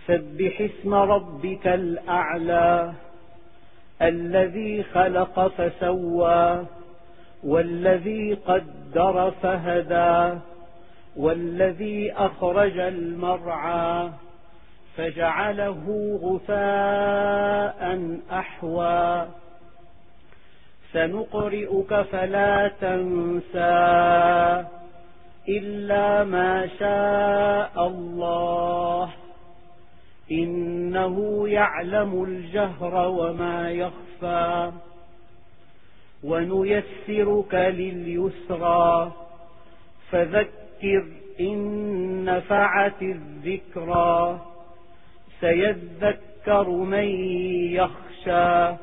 سبح اسم ربك الأعلى الذي خلق فسوى والذي قدر فهدى والذي أخرج المرعى فجعله غثاء أحوى سنقرئك فلا تنسى إلا ما شاء الله إنه يعلم الجهر وما يخفى ونيسرك لليسرى فذكر إن نفعت الذكرى سيذكر من يخشى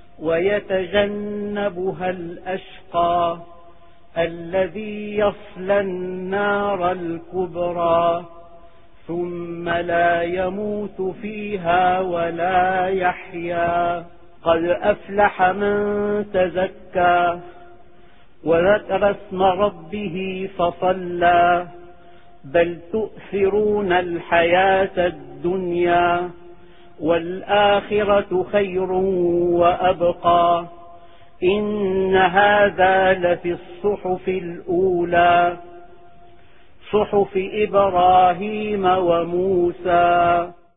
ويتجنبها الأشقى الذي يصلى النار الكبرى ثم لا يموت فيها ولا يحيا قد أفلح من تزكى وذكر اسم ربه فصلى بل تؤثرون الحياة الدنيا والآخرة خير وأبقى إن هذا لفي الصحف الأولى صحف إبراهيم وموسى.